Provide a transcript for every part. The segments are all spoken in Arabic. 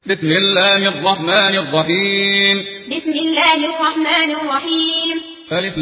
بسم الله الرحمن الرحيم. بسم الله الرحمن الرحيم. ألف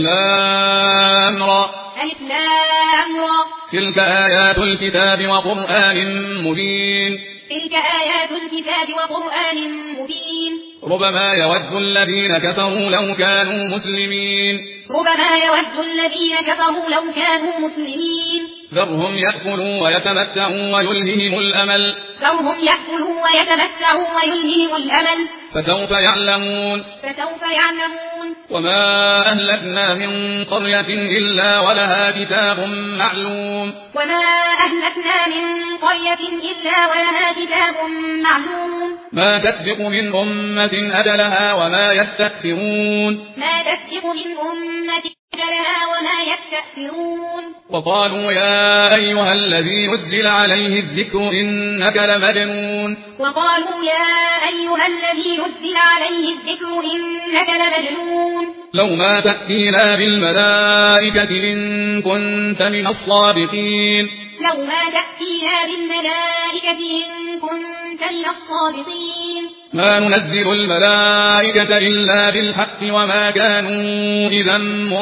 لام را. ألف لام را. تلك آيات الكتاب وقرآن مبين. تلك آيات الكتاب وقرآن مبين. ربما يود الذين كفروا لو كانوا مسلمين. ربما يود الذين كفروا لو كانوا مسلمين. ذرهم يأكلوا ويتمتعوا ويلههم الأمل. ذرهم يأكلوا ويتمتعوا ويلههم الأمل. فسوف يعلمون. فسوف يعلمون. وما أهلكنا من قرية إلا ولها كتاب معلوم. وما أهلكنا من قرية إلا ولها كتاب معلوم. ما تسبق من أمة أجلها وما يستأخرون. ما تسبق من أمة أجلها وما يستأخرون. وقالوا يا أيها الذي نزل عليه الذكر إنك لمجنون. وقالوا يا أيها الذي نزل عليه الذكر إنك لمجنون. لو ما تأتينا بالملائكة إن كنت من الصادقين. لو ما تأتينا بالملائكة إن كنت من الصادقين. ما ننزل الملائكة إلا بالحق وما كانوا إذا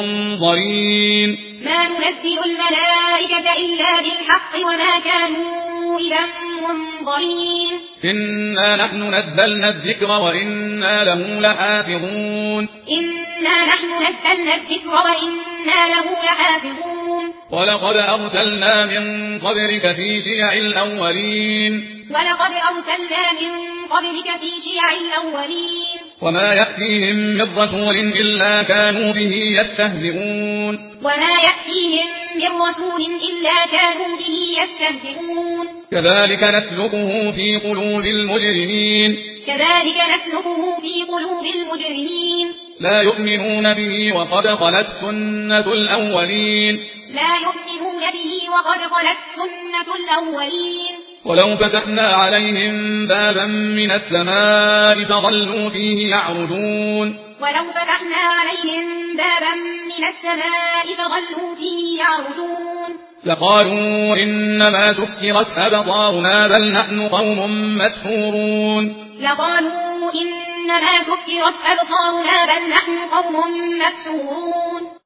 منظرين. ما ننزل الملائكة إلا بالحق وما كانوا إذا منظرين. إنا نحن نزلنا الذكر وإنا له لحافظون. إنا نحن نزلنا الذكر وإنا له لحافظون. ولقد أرسلنا من قبلك في شيع الأولين. ولقد أرسلنا من قبلك في شيع الأولين. وما يأتيهم من رسول إلا كانوا به يستهزئون. وما يأتيهم من رسول إلا كانوا به يستهزئون. كذلك نسلكه في قلوب المجرمين. كذلك نسلكه في قلوب المجرمين. لا يؤمنون به وقد خلت سنة الأولين. لا يؤمنون به وقد خلت سنة الأولين. ولو فتحنا عليهم بابا من السماء فظلوا فيه يعرجون. ولو فتحنا عليهم بابا من السماء فظلوا فيه يعرجون. لقالوا إنما سكرت أبصارنا بل نحن قوم مسحورون. لقالوا إنما سكرت أبصارنا بل نحن قوم مسحورون.